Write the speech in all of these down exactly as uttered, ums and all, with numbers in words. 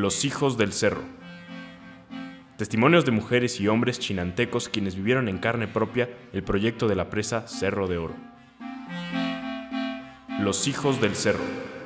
Los hijos del cerro. Testimonios de mujeres y hombres chinantecos quienes vivieron en carne propia el proyecto de la presa Cerro de Oro. Los hijos del cerro.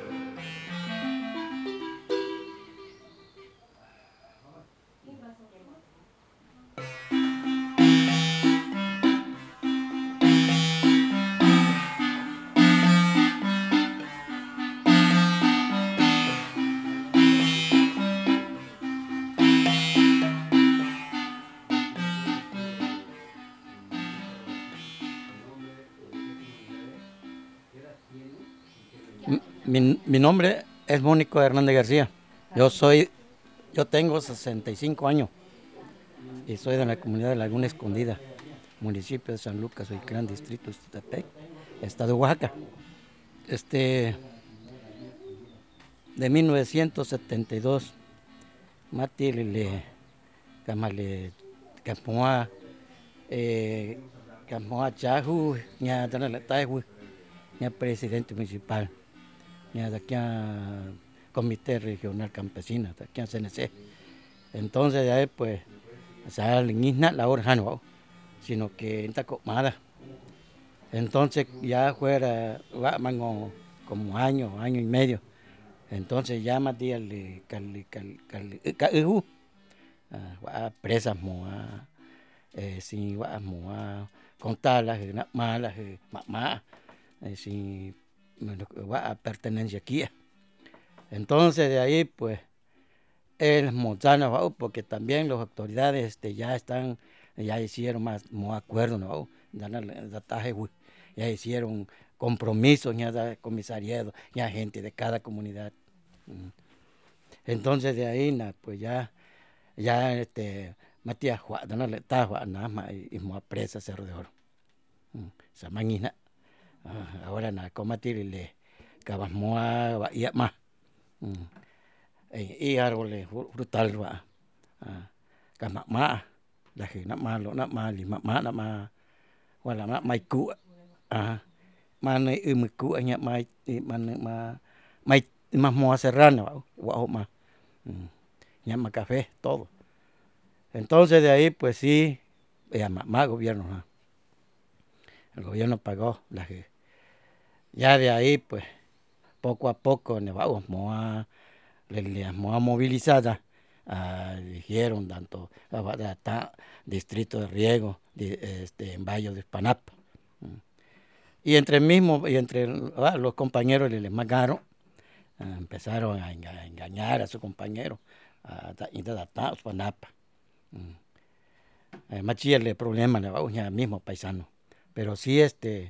Mi, mi nombre es Mónico Hernández García. Yo soy, yo tengo sesenta y cinco años y soy de la comunidad de Laguna Escondida, municipio de San Lucas, Oitlán, distrito de Ixtepec, estado de Oaxaca. Este, de mil novecientos setenta y dos, Mati le Camale Capoa, Capoa Chahu, ya dan la Taihu, ya presidente municipal. Ya de aquí a Comité Regional Campesina, de aquí a C N C. Entonces de ahí pues, o sea, la la hora no, sino que está comada. Entonces ya fuera, como, como año, año y medio. Entonces ya más días le cali cali cali cali a presas moa, sin va moa, contarlas, malas, mamá, sin va a pertenencia aquí. Entonces de ahí pues el Monzana, porque también las autoridades este, ya están, ya hicieron más, más acuerdos, ¿no? Ya hicieron compromisos, ya de comisariado, ya gente de cada comunidad. Entonces de ahí pues ya, ya este, Matías Juan, no le estaba nada más y me presa Cerro de Oro. Samañina. Ahora na comatir le cabasmoa y más. Y árboles frutales va. Camama, la gente malo, na mali, mamá, na ma, wala ma mai ku. Ah, mana y me ku anya mai, mana ma, mai más moa serrano, guau ma. Llama café, todo. Entonces de ahí pues sí, ya más gobierno, ¿no? El gobierno pagó la gente. Ya de ahí pues poco a poco nos vamos a las movilizadas, uh, dijeron tanto uh, distrito de riego de, este, en Valle de Espanapa. Y entre mismo y entre uh, los compañeros les magaron, uh, empezaron a, enga, a engañar a sus compañeros y de Espanapa. Además sí el problema le mismo paisano, pero sí este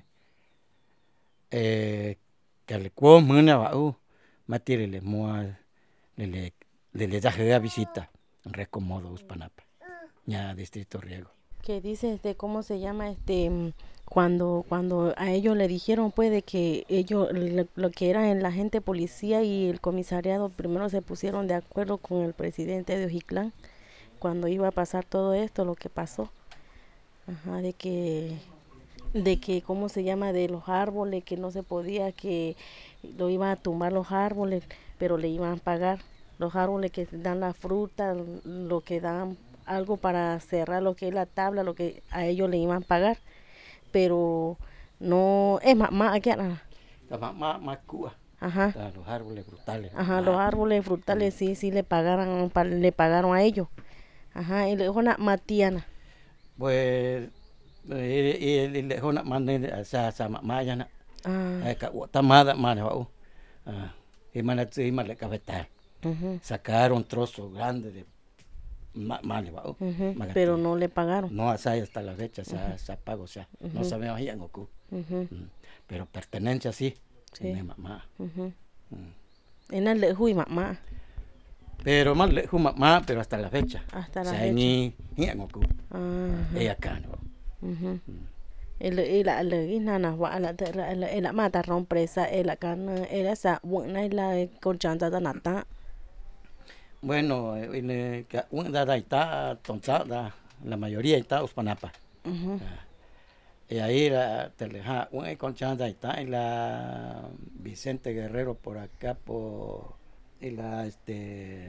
eh, que le cuo muna va u matire le moa le le le le da visita en Recomodo Uspanapa ya distrito riego. ¿Qué dices de cómo se llama este cuando cuando a ellos le dijeron pues de que ellos lo, lo que eran la gente policía y el comisariado primero se pusieron de acuerdo con el presidente de Ojitlán cuando iba a pasar todo esto lo que pasó? Ajá, de que de que cómo se llama de los árboles que no se podía, que lo iban a tumbar los árboles pero le iban a pagar los árboles que dan la fruta, lo que dan algo para cerrar lo que es la tabla, lo que a ellos le iban a pagar, pero no es más más aquí nada. Más más Cuba. Ajá. Los árboles frutales. Ajá, los árboles frutales sí sí le pagaron le pagaron a ellos. Ajá, y le dijo una Matiana. Pues y le dijo una manera sa sa mayana. Ah. Ka tamada mana va. Ah. Y mana y mana le cabeta. Sacaron trozos grandes de mal, uh -huh. Pero no le pagaron. No, hasta la fecha se uh -huh. pago, o sea, uh -huh. no sabemos ahí en Goku. Uh -huh. Pero pertenencia sí, sí. Mi mamá. Uh -huh. En el leju y mamá. Pero más leju mamá, pero hasta la fecha. Hasta la o sea, fecha. Ni en Goku. Uh -huh. Ella acá, ¿no? Uh -huh. El el la le nana wa la el el mata rompresa el acá el esa buena la conchanta de nata. Bueno, una está tonzada, la mayoría está Uspanapa. Uh -huh. Y ahí la teleja, una conchada está en la Vicente Guerrero por acá por y la este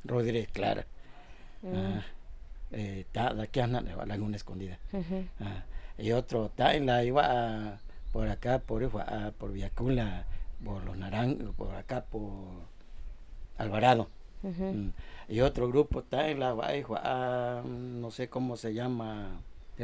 Rodríguez Clara. Mm. Ah, eh, está de aquí a la Laguna Escondida. Ujú. Ah, y otro está en la iba a, por acá, por, a, por Villacula, por los Naranjos, por acá, por Alvarado. Ujú. Mm. Y otro grupo está en la a, no sé cómo se llama,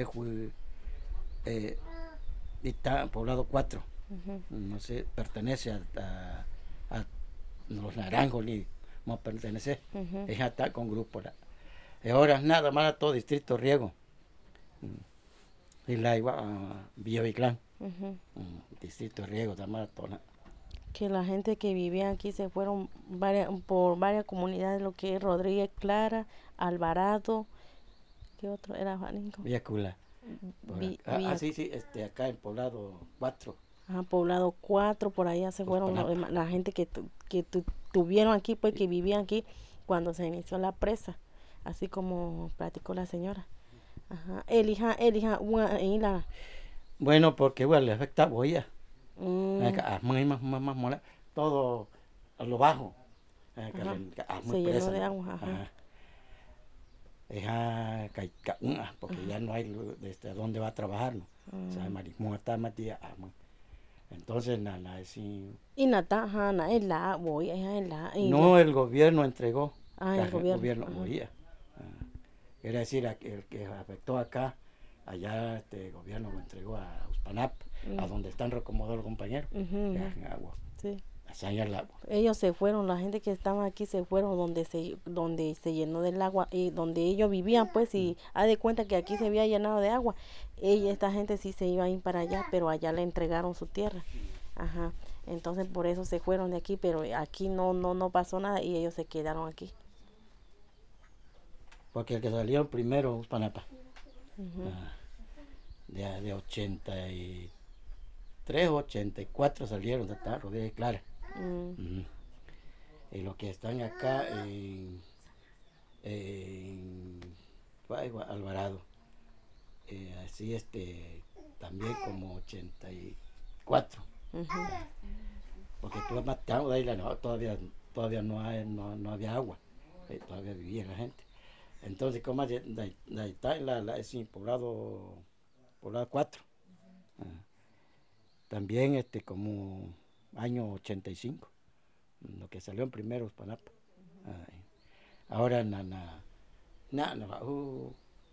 eh, está poblado cuatro. Ujú. No sé, pertenece a, a, a los Naranjos, ni no pertenece. Ujú. Ella está con grupo. La, y ahora nada más a todo Distrito Riego. Mm. Y la iba a Villaviclán. Ujú. Mm. Distrito Riego, también toda. Que la gente que vivía aquí se fueron varias, por varias comunidades, lo que es Rodríguez Clara, Alvarado, ¿qué otro era, Juanico? Villacula. Vi, Ah, Villa, ah, sí, sí, este, acá en Poblado cuatro. ajá, Poblado cuatro, por allá se fueron los demás, la gente que, tu, que tu, tuvieron aquí, pues que vivían aquí cuando se inició la presa, así como platicó la señora. Ajá, elija, elija, una, y la, Bueno, porque bueno, le afecta boya. mm, Ah, muy más, más, más mola. Todo a lo bajo. Ah, que ajá, le- que- ah, muy se llenó presa, de ¿no? agua, ajá. Ajá. Deja ca- ca- una, porque Ajá. ya no hay lu- desde dónde va a trabajar, ¿no? O sea, Mm. marismo está matía. Ah, muy. Entonces, nada, na, sí. Y nata, ajá, na, el la, voy, ajá, el la, y la, No, el gobierno entregó. ah, que el gobierno, gobierno ajá. boya. Ah, era decir, a- el que afectó acá, allá este gobierno lo entregó a Uspanap, Mm. a donde están recomodados los compañeros. Ujú, Que ujú. hacen agua. Sí. Allá hay el agua. Ellos se fueron, la gente que estaba aquí se fueron donde se donde se llenó del agua y donde ellos vivían, pues, y haz de cuenta que aquí se había llenado de agua. Ella, esta gente sí se iba a ir para allá, pero allá le entregaron su tierra. Ajá. Entonces por eso se fueron de aquí, pero aquí no no no pasó nada y ellos se quedaron aquí. Porque el que salió primero, Uspanapa. Ujú. Ah, de, de ochenta y tres, ochenta y cuatro salieron de esta Rodríguez Clara. Mm. Ujú. Y los que están acá en, en ay, Gua- Alvarado, eh, así este, también como ochenta y cuatro. Ujú. Porque tú más te de ahí, la- no, todavía, todavía no, hay, no, no había agua, eh, todavía vivía la gente. Entonces, como de, de, de ahí está la, la, es poblado, poblado cuatro. Ah. También este, como año ochenta y cinco, lo que salió en primero Uspanapa. Ay. Ahora na na na na uh,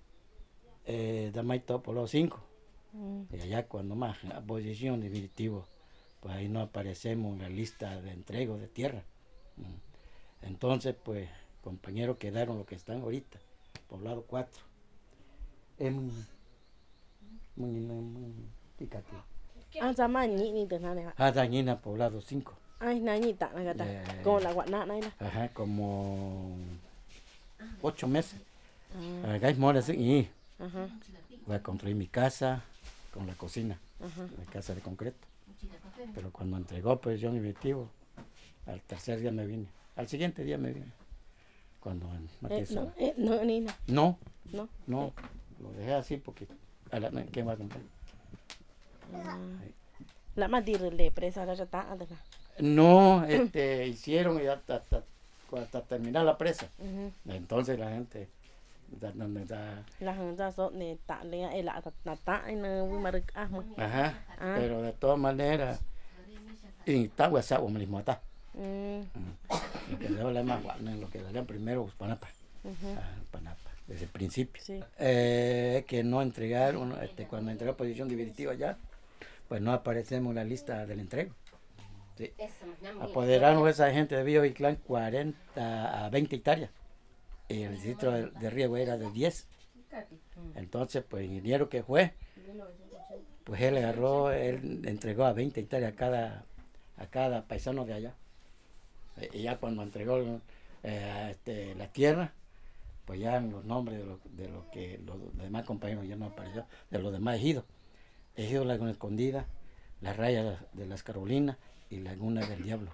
eh, Damaito Poblado cinco. Mm. Y allá cuando más la posición definitiva, pues ahí no aparecemos en la lista de entrego de tierra. Mm. Entonces, pues, compañeros quedaron los que están ahorita, Poblado cuatro. Es muy, muy, muy, muy picante. Ah, sama ni ni de nada. Ah, Dañina, Poblado cinco. Ay, nañita, nagata. Eh. Con la guana, naina. Ajá, como ocho meses. Ah, Acá es mora y ajá, voy a construir mi casa con la cocina, ajá. mi casa de concreto. Pero cuando entregó, pues yo mi objetivo, al tercer día me vine, al siguiente día me vine. Cuando maté Eh, esa- no, eh, no, ni na, no, no. no, lo dejé así porque a la, ¿quién va a comprar? Ah. La más dirle presa la rata, adela. No, este, hicieron y hasta, hasta, hasta terminar la presa. Ujú. Entonces la gente, da- donde da- La gente so ne ta le el la ta ta en un mar ah mo. ajá, Ah. pero de todas maneras, y está WhatsApp, o mismo está. Mm. Lo que debe más guarda, lo que darían primero Uspanapa, Ujú. ah, Uspanapa, desde el principio. Sí. Eh, que no entregaron, este, cuando entregó posición definitiva ya, pues no aparecemos en la lista del entrego. Sí. Apoderaron a esa gente de Villa Inclán cuarenta a veinte hectáreas. Y el distrito de, de riego era de diez. Entonces, pues el ingeniero que fue, pues él agarró, él entregó a veinte hectáreas a cada, a cada paisano de allá. Y ya cuando entregó eh, este, la tierra, pues ya los nombres de los de lo que los demás compañeros ya no apareció, de los demás ejidos. Ejido Laguna Escondida, la raya de las Carolinas y Laguna del Diablo.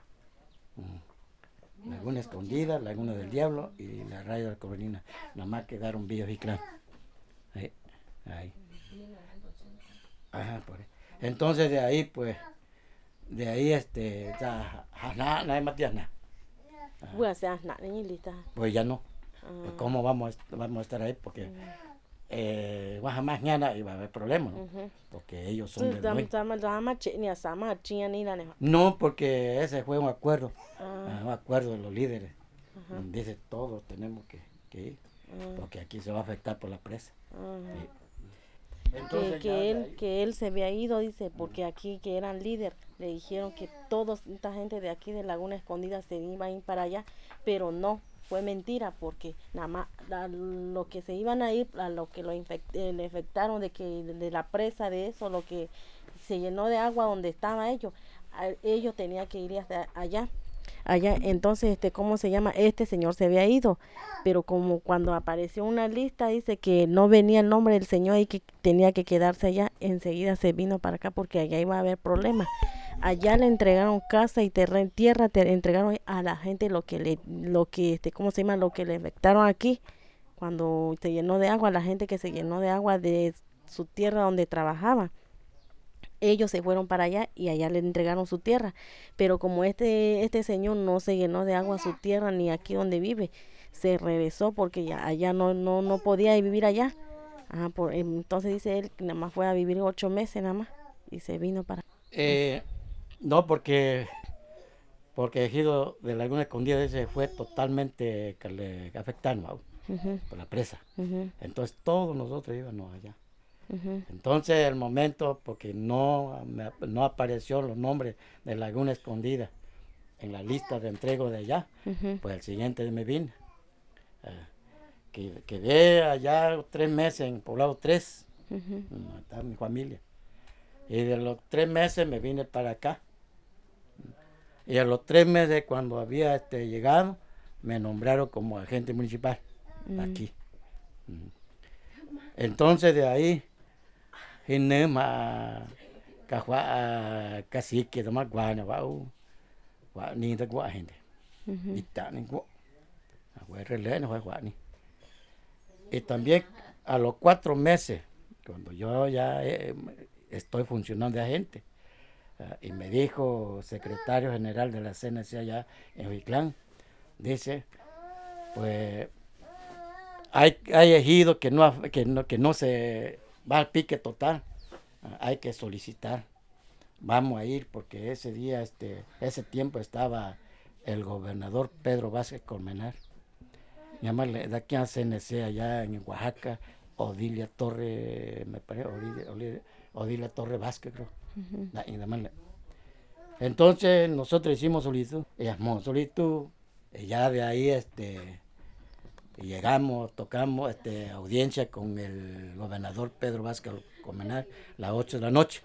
Mm. Laguna Escondida, Laguna del Diablo y la raya de la Carolina. Nada más quedaron Villa Viclán. Ahí, ahí. Ajá, por ahí. Entonces de ahí, pues, de ahí, este, ya, nada, nada más nada. Voy a hacer nada, ni lista. Pues ya no. Ah. ¿Cómo vamos, a- vamos a estar ahí? Porque Mm. eh, más mañana iba a haber problemas, ¿no? Ujú. Porque ellos son Tú del dam dueño. dam dam che ni asama chinga ni la ne. No, porque ese fue un acuerdo, Ah. ah, un acuerdo de los líderes. Ajá. Dice, todos tenemos que, que ir, Ah. porque aquí se va a afectar por la presa. Ah. Sí. Que, Entonces, ya que de él ahí- que él se había ido, dice, porque aquí que eran líder le dijeron que toda esta gente de aquí de Laguna Escondida se iba a ir para allá, pero no, fue mentira, porque nada más a lo que se iban a ir, a lo que lo infect- eh, le infectaron de que de la presa, de eso, lo que se llenó de agua donde estaban ellos, a- ellos tenían que ir hasta allá. Allá, entonces, este, ¿cómo se llama? Este señor se había ido, pero como cuando apareció una lista, dice que no venía el nombre del señor y que tenía que quedarse allá, enseguida se vino para acá porque allá iba a haber problemas. Allá le entregaron casa y terreno, tierra, te entregaron a la gente lo que le, lo que, este, ¿cómo se llama? Lo que le infectaron aquí, cuando se llenó de agua, la gente que se llenó de agua de su tierra donde trabajaba. Ellos se fueron para allá y allá le entregaron su tierra, pero como este este señor no se llenó de agua su tierra ni aquí donde vive, se regresó porque ya allá no no no podía vivir allá. Ajá, por, entonces dice él que nada más fue a vivir ocho meses nada más y se vino para. Eh, no, porque porque Ejido de Laguna Escondida ese fue totalmente que le afectaron, ¿no? Ujú, Por la presa. ujú, Entonces todos nosotros íbamos allá. ujú, Entonces el momento, porque no, me- no apareció los nombres de Laguna Escondida en la lista de entrego de allá, ujú, pues el siguiente me vine. Eh, que- quedé allá tres meses en Poblado tres, ujú, mm, estaba mi familia. Y de los tres meses me vine para acá. Y a los tres meses cuando había este, llegado, me nombraron como agente municipal mm, aquí. Mm. Entonces de ahí, Hinema, Cajua, Cacique, Tomás Guana, Guau, Guau, ni de Guau, gente. ujú, Y tan en Guau. Fue releno, fue Guani. Y también a los cuatro meses, cuando yo ya eh, estoy funcionando de agente, ah, y me dijo secretario general de la C N C allá en Huiclán, dice, pues hay, hay ejido que no, ha- que, no, que no se va al pique total, ah, hay que solicitar, vamos a ir porque ese día, este, ese tiempo estaba el gobernador Pedro Vázquez Colmenar, llamarle de aquí a C N C allá en Oaxaca, Odilia Torre, me parece, Odilia, Odilia, Odilia Torre Vázquez, creo. ujú. Da- y llamarle. Entonces nosotros hicimos solicitud, hicimos solicitud, y ya de ahí este, llegamos, tocamos este, audiencia con el gobernador Pedro Vázquez Colmenar, las ocho de la noche.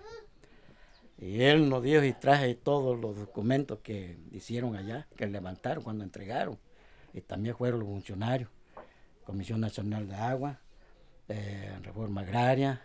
Y él nos dio y traje todos los documentos que hicieron allá, que levantaron cuando entregaron. Y también fueron los funcionarios, Comisión Nacional de Agua, eh, Reforma Agraria,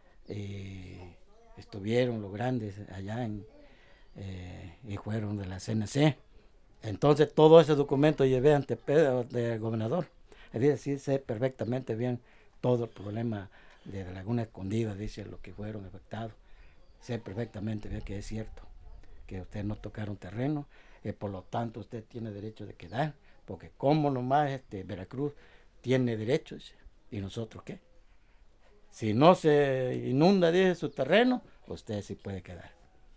y estuvieron los grandes allá en, eh, y fueron de la C N C. Entonces todo ese documento llevé ante Pedro, del gobernador. Es decir, sé perfectamente bien todo el problema de la Laguna Escondida, dice lo que fueron afectados. Sé perfectamente bien que es cierto, que ustedes no tocaron terreno, y por lo tanto usted tiene derecho de quedar, porque como nomás este, Veracruz tiene derechos, y nosotros qué. Si no se inunda, dice, su terreno, usted sí puede quedar.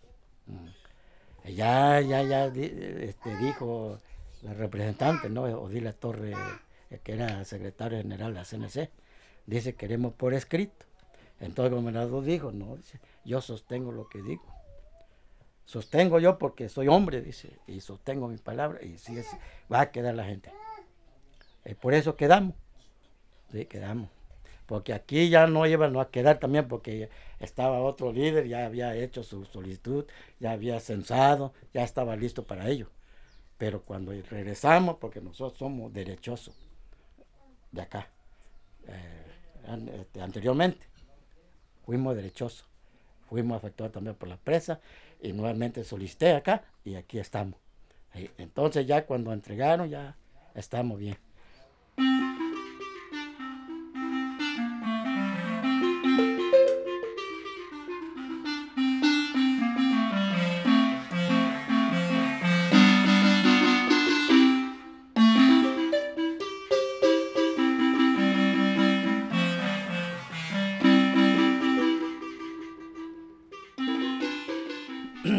Mm. Ya, ya, ya este, dijo la representante, ¿no? Odilia Torre, eh, que era secretario general de la C N C, dice queremos por escrito. Entonces el gobernador dijo, no, dice, yo sostengo lo que digo. Sostengo yo porque soy hombre, dice, y sostengo mi palabra, y sí, es, va a quedar la gente. Y por eso quedamos, sí, quedamos. Porque aquí ya no iban a quedar también porque estaba otro líder, ya había hecho su solicitud, ya había censado, ya estaba listo para ello. Pero cuando regresamos, porque nosotros somos derechosos de acá, eh, este, anteriormente, fuimos derechosos, fuimos afectados también por la presa y nuevamente solicité acá y aquí estamos. Y entonces ya cuando entregaron ya estamos bien.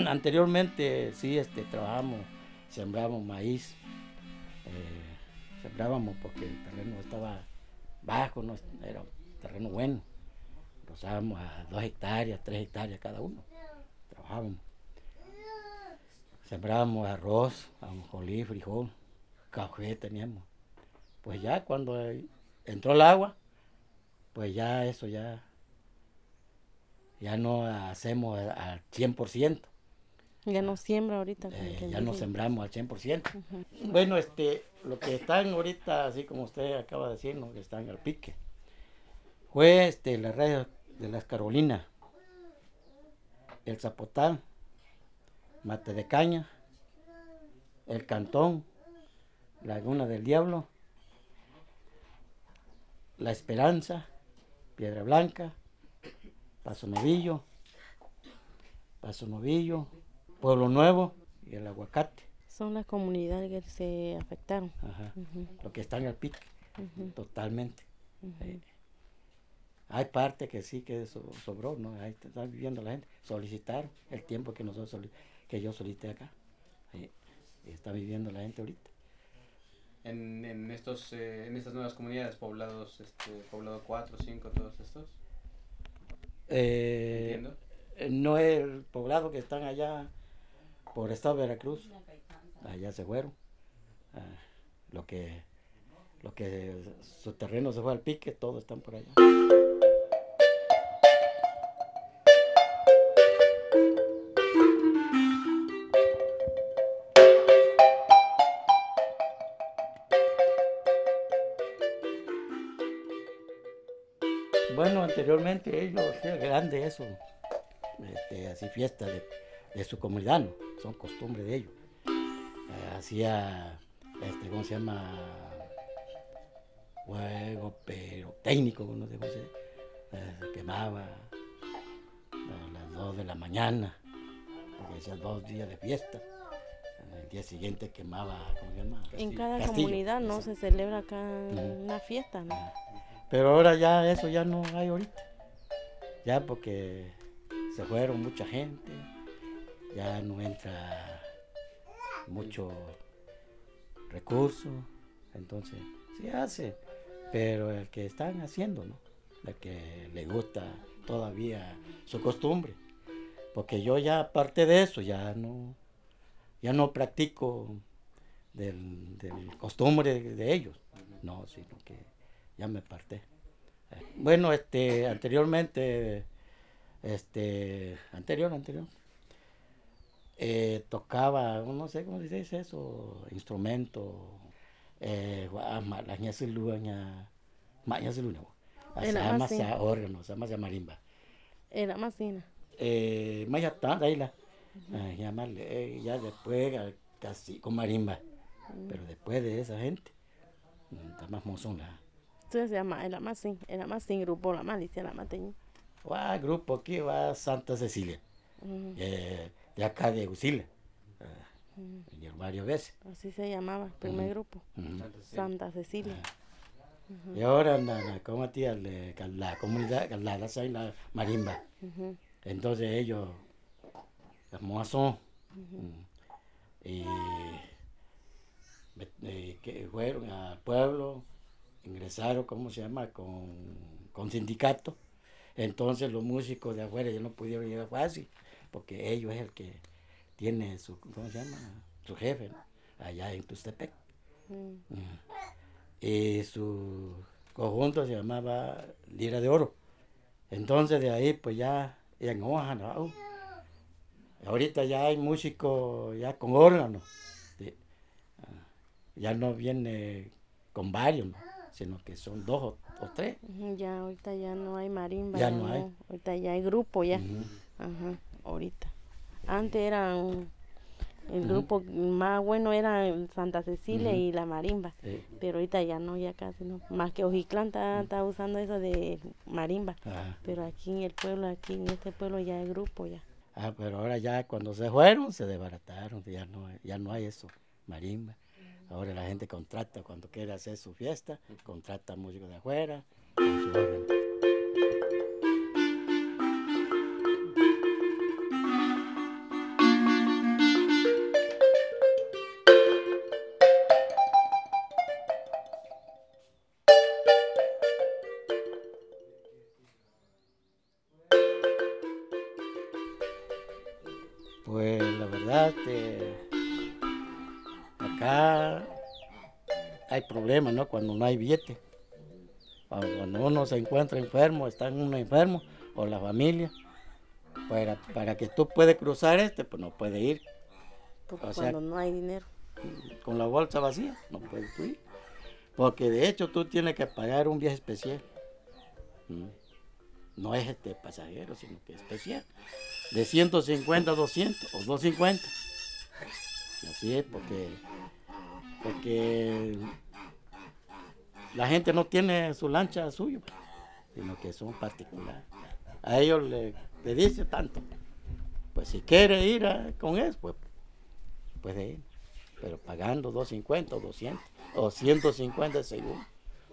Anteriormente sí este, trabajamos, sembramos maíz, eh, sembrábamos porque el terreno estaba bajo, no era un terreno bueno, rozábamos a dos hectáreas, tres hectáreas cada uno, trabajábamos. Sembrábamos arroz, ajonjolí, frijol, café teníamos. Pues ya cuando entró el agua, pues ya eso ya, ya no hacemos al cien por ciento. Ya no siembra ahorita. Eh, ya no sembramos al cien por ciento. Uh-huh. Bueno, este, lo que están ahorita, así como usted acaba de decir, ¿no? Que están al pique, fue este, la red de las Carolinas, el Zapotal, Mate de Caña, el Cantón, Laguna del Diablo, La Esperanza, Piedra Blanca, Paso Novillo, Paso Novillo, Pueblo Nuevo y el Aguacate. Son las comunidades que se afectaron. Ajá. Uh-huh. Lo que están al pique, uh-huh. Totalmente. Uh-huh. Eh, hay parte que sí que so, sobró, ¿no? Ahí está viviendo la gente. Solicitaron el tiempo que nosotros que yo solicité acá. Eh, está viviendo la gente ahorita. En, en estos eh, en estas nuevas comunidades, poblados, este, poblado cuatro, cinco, todos estos. Eh, ¿Entiendo? No es el poblado que están allá por el estado de Veracruz. Allá se fueron. Ah, lo que lo que su terreno se fue al pique, todos están por allá. Bueno, anteriormente ellos hacían grande eso, este, así fiestas de, de su comunidad, ¿no? Son costumbres de ellos. Eh, hacía, este, ¿cómo se llama? Fuego pirotécnico, no sé cómo se, eh, se quemaba a las dos de la mañana, porque hacía dos días de fiesta. El día siguiente quemaba, ¿cómo se llama? Castillo. En cada Castillo, comunidad no esa. Se celebra acá uh-huh. Una fiesta, ¿no? Pero ahora ya eso ya no hay ahorita, ya porque se fueron mucha gente, ya no entra mucho recurso, entonces sí hace, pero el que están haciendo, ¿no? El que le gusta todavía su costumbre, porque yo ya aparte de eso ya no, ya no practico del, del costumbre de ellos, no, sino que ya me aparté. Bueno, este, anteriormente, este, anterior, anterior, eh, tocaba, no sé cómo se dice eso, instrumento, eh, la ña silua, ña, ma ña silua, asama sa órgano, asama sa marimba. Era masina. Eh, más ya está, ahí la, llamarle, ya después casi con marimba, uh-huh. Pero después de esa gente, está más mozón la. Entonces se llama, era más sin, era más sin grupo, la malicia, la mateña. Va, grupo aquí va Santa Cecilia, uh-huh. eh, de acá de Usila, uh, uh-huh. varias veces. Así se llamaba el primer uh-huh. grupo, uh-huh. Santa Cecilia. Uh-huh. Uh-huh. Y ahora, na, como tía, la comunidad, la la, la marimba, uh-huh. Entonces ellos, los moazón, uh-huh. uh, y, y que fueron al pueblo, ingresaron, ¿cómo se llama?, con, con sindicato. Entonces los músicos de afuera ya no pudieron llegar fácil, porque ellos es el que tiene su, ¿cómo se llama?, su jefe, ¿no? Allá en Tustepec. Mm. Mm. Y su conjunto se llamaba Lira de Oro. Entonces de ahí pues ya en hoja, ¿no? Ahorita ya hay músicos ya con órgano, ¿sí? Ya no viene con varios, ¿no? Sino que son dos o, o tres. Ya, ahorita ya no hay marimba. Ya, ya no hay. No, ahorita ya hay grupo ya. Uh-huh. Ajá, ahorita. Antes era un, el uh-huh. grupo más bueno era Santa Cecilia uh-huh. y la marimba. Sí. Pero ahorita ya no, ya casi no. Más que Ojiclán está, uh-huh. está usando eso de marimba. Uh-huh. Pero aquí en el pueblo, aquí en este pueblo ya hay grupo ya. Ah, pero ahora ya cuando se fueron se desbarataron, ya no, ya no hay eso, marimba. Ahora la gente contrata, cuando quiere hacer su fiesta, contrata músicos de afuera, con su órgano. acá, este, acá hay problemas, ¿no? Cuando no hay billete. Cuando uno se encuentra enfermo, está uno enfermo, o la familia, para, para que tú puedas cruzar este, pues no puede ir. Porque O sea, cuando no hay dinero. con la bolsa vacía, no puedes tú ir. Porque de hecho tú tienes que pagar un viaje especial. Mm. No es este pasajero, sino que es especial. De ciento cincuenta a doscientos o doscientos cincuenta. Así es, porque, porque la gente no tiene su lancha suya, sino que son particulares. A ellos le, le dice tanto. Pues si quiere ir a, con eso, pues puede ir. Pero pagando doscientos cincuenta o doscientos o ciento cincuenta según.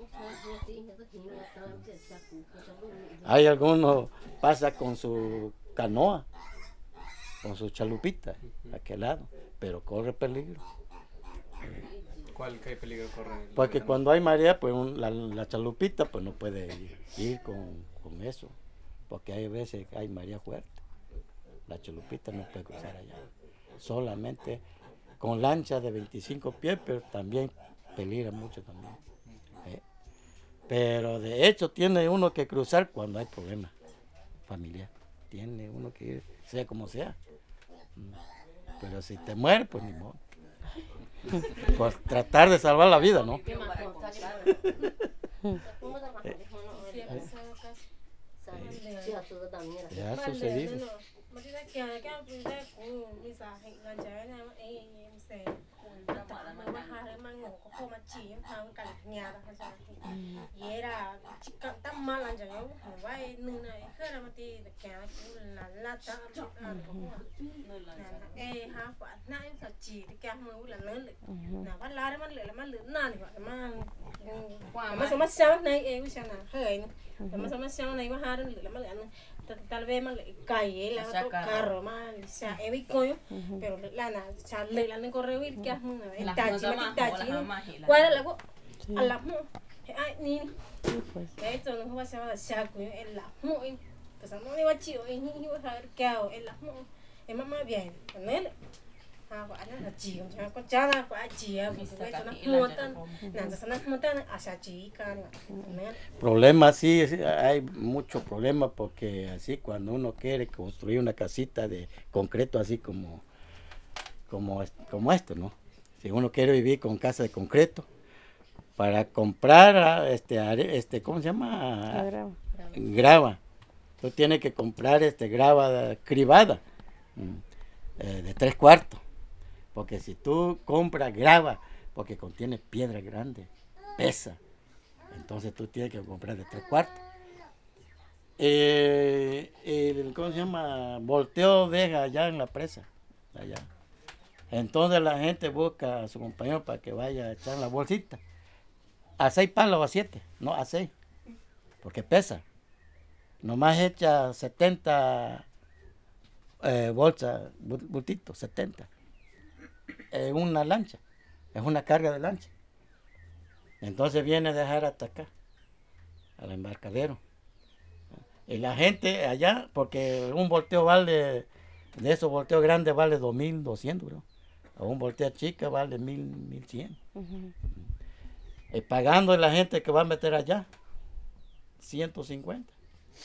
Hay algunos pasa con su canoa, con su chalupita, a aquel lado, pero corre peligro. ¿Cuál qué peligro corre? Porque cuando hay marea, pues un, la, la chalupita pues no puede ir, ir con, con eso, porque hay veces que hay marea fuerte. La chalupita no puede cruzar allá. Solamente con lancha de veinticinco pies, pero también peligra mucho también. ¿Eh? Pero de hecho tiene uno que cruzar cuando hay problemas familiar. Tiene uno que ir, sea como sea. Pero si te mueres, pues ni modo. Por tratar de salvar la vida, ¿no? Ya ha sucedido. Y era chica tan mala ya yo va nuna era mati de que la lata eh ha fa na em sa chi de que mu la lớn na va la man le man le na ni man ma sama sang này em sao na hơi ma sama sang này ma ha le ma le tal vez man le cae la carro man sa e vi coño pero la na sa le la no correo ir que mu na ta chi ma ta chi cuál la ko a la mu ai ni esto no va a ser saco en la mu pues no le va chido y ni va a quedado en la mu es más bien con él ah quả nó là chiều cho con cha là quả chiều thì cái cho nó mua tan nè cho nó mua tan a sa chi can Problemas sí, hay muchos problemas porque así cuando uno quiere construir una casita de concreto así como como como esto, ¿no? Si uno quiere vivir con casa de concreto, para comprar este, este ¿cómo se llama? La grava. Grava. Tú tienes que comprar este grava cribada eh, de tres cuartos. Porque si tú compras grava, porque contiene piedra grande, pesa, entonces tú tienes que comprar de tres cuartos. Eh, el, ¿cómo se llama? Volteo deja allá en la presa, allá. Entonces la gente busca a su compañero para que vaya a echar la bolsita. A seis palos o a siete, no a seis, porque pesa. Nomás echa setenta eh, bolsas, bultitos, setenta. Es una lancha, es una carga de lancha. Entonces viene a dejar hasta acá, al embarcadero. Y la gente allá, porque un volteo vale, de esos volteos grandes vale dos mil doscientos, bro. O un volteo chica vale mil cien. Uh-huh. Y pagando a la gente que va a meter allá, ciento cincuenta.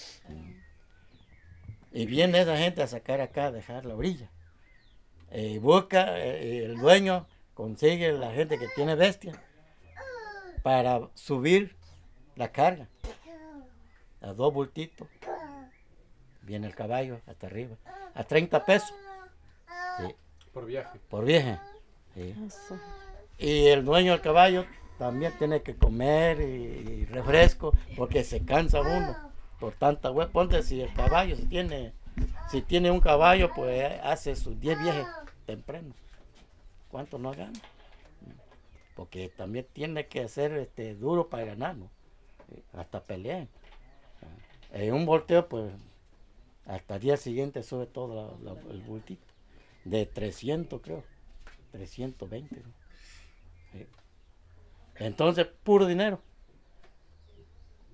Y viene esa gente a sacar acá, a dejar la orilla. Y busca, eh, el dueño consigue la gente que tiene bestia para subir la carga. A dos bultitos. Viene el caballo hasta arriba. A treinta pesos. Sí. Por viaje. Por viaje. Sí. Y el dueño del caballo también tiene que comer y, y refresco, porque se cansa uno por tanta hueá. Ponte, si el caballo, si tiene, si tiene un caballo, pues hace sus diez viajes temprano. ¿Cuánto no gana? Porque también tiene que ser este, duro para ganar, ¿no? Hasta pelear. En un volteo, pues, hasta el día siguiente sube todo la, la, el bultito. De trescientos, creo. trescientos veinte, ¿no? Sí. Entonces, puro dinero.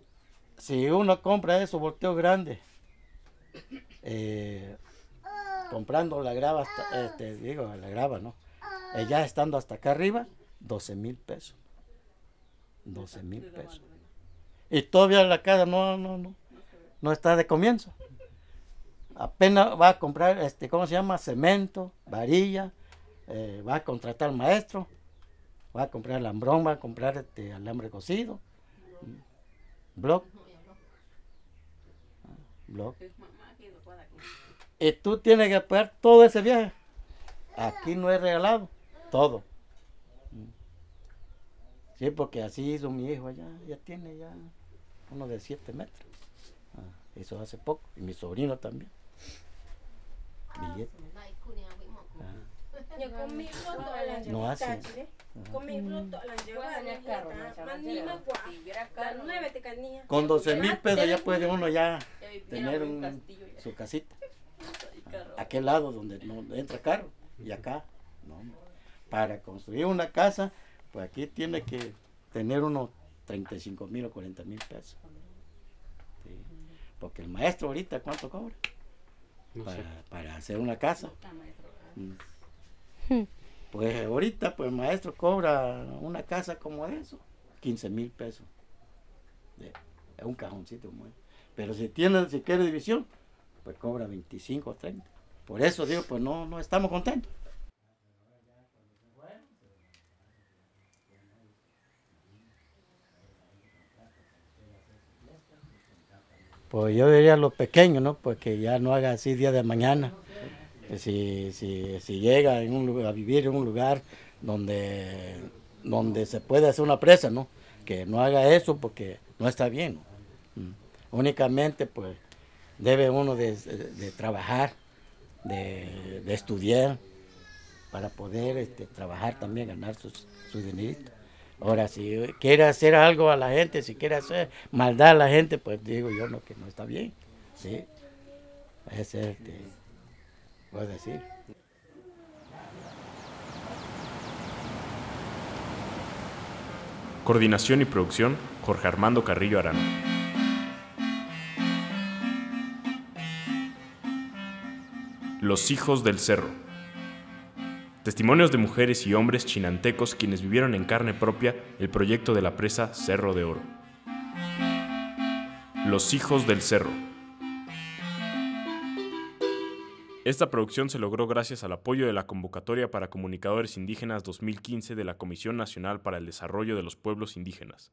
Si uno compra esos volteos grandes, eh, comprando la grava, hasta, este, digo, la grava, ¿no? Eh, ya estando hasta acá arriba, doce mil pesos. doce mil pesos. Y todavía la casa no, no, no, no está de comienzo. Apenas va a comprar, este, ¿cómo se llama? Cemento, varilla, eh, va a contratar maestro, va a comprar alambrón, va a comprar este, alambre cocido, bloc, bloc. Y tú tienes que pagar todo ese viaje. Aquí no es regalado, todo. Sí, porque así hizo mi hijo allá, ya tiene ya uno de siete metros. Ah, eso hace poco, y mi sobrino también. Billete. Nhà con mi luôn tội là No hace. con mi luôn tội là nhớ là nhà carro man ni ma quả la nueve te canía Con doce mil pesos ya puede uno ya tener un, su casita. Ah, aquel lado donde no entra carro y acá. No, para construir una casa, pues aquí tiene que tener unos treinta y cinco mil o cuarenta mil pesos. Sí. Porque el maestro ahorita, ¿cuánto cobra? Para, para hacer una casa. Mm. Pues ahorita, pues el maestro cobra una casa como eso, quince mil pesos. Es un cajoncito muy. Pero si tiene, si quiere división, pues cobra veinticinco o treinta. Por eso digo, pues no, no estamos contentos. Pues yo diría a los pequeños, ¿no? Pues que ya no haga así día de mañana. Que si, si, si llega en un lugar, a vivir en un lugar donde, donde se puede hacer una presa, ¿no? Que no haga eso porque no está bien, ¿no? Mm. Únicamente, pues, debe uno de, de, de trabajar, de, de estudiar, para poder este, trabajar también, ganar sus, sus dineritos. Ahora, si quiere hacer algo a la gente, si quiere hacer maldad a la gente, pues digo yo no, que no está bien. ¿Sí? Ese es, este, puedo decir. Coordinación y producción, Jorge Armando Carrillo Arana. Los hijos del cerro. Testimonios de mujeres y hombres chinantecos quienes vivieron en carne propia el proyecto de la presa Cerro de Oro. Los hijos del cerro. Esta producción se logró gracias al apoyo de la Convocatoria para Comunicadores Indígenas dos mil quince de la Comisión Nacional para el Desarrollo de los Pueblos Indígenas.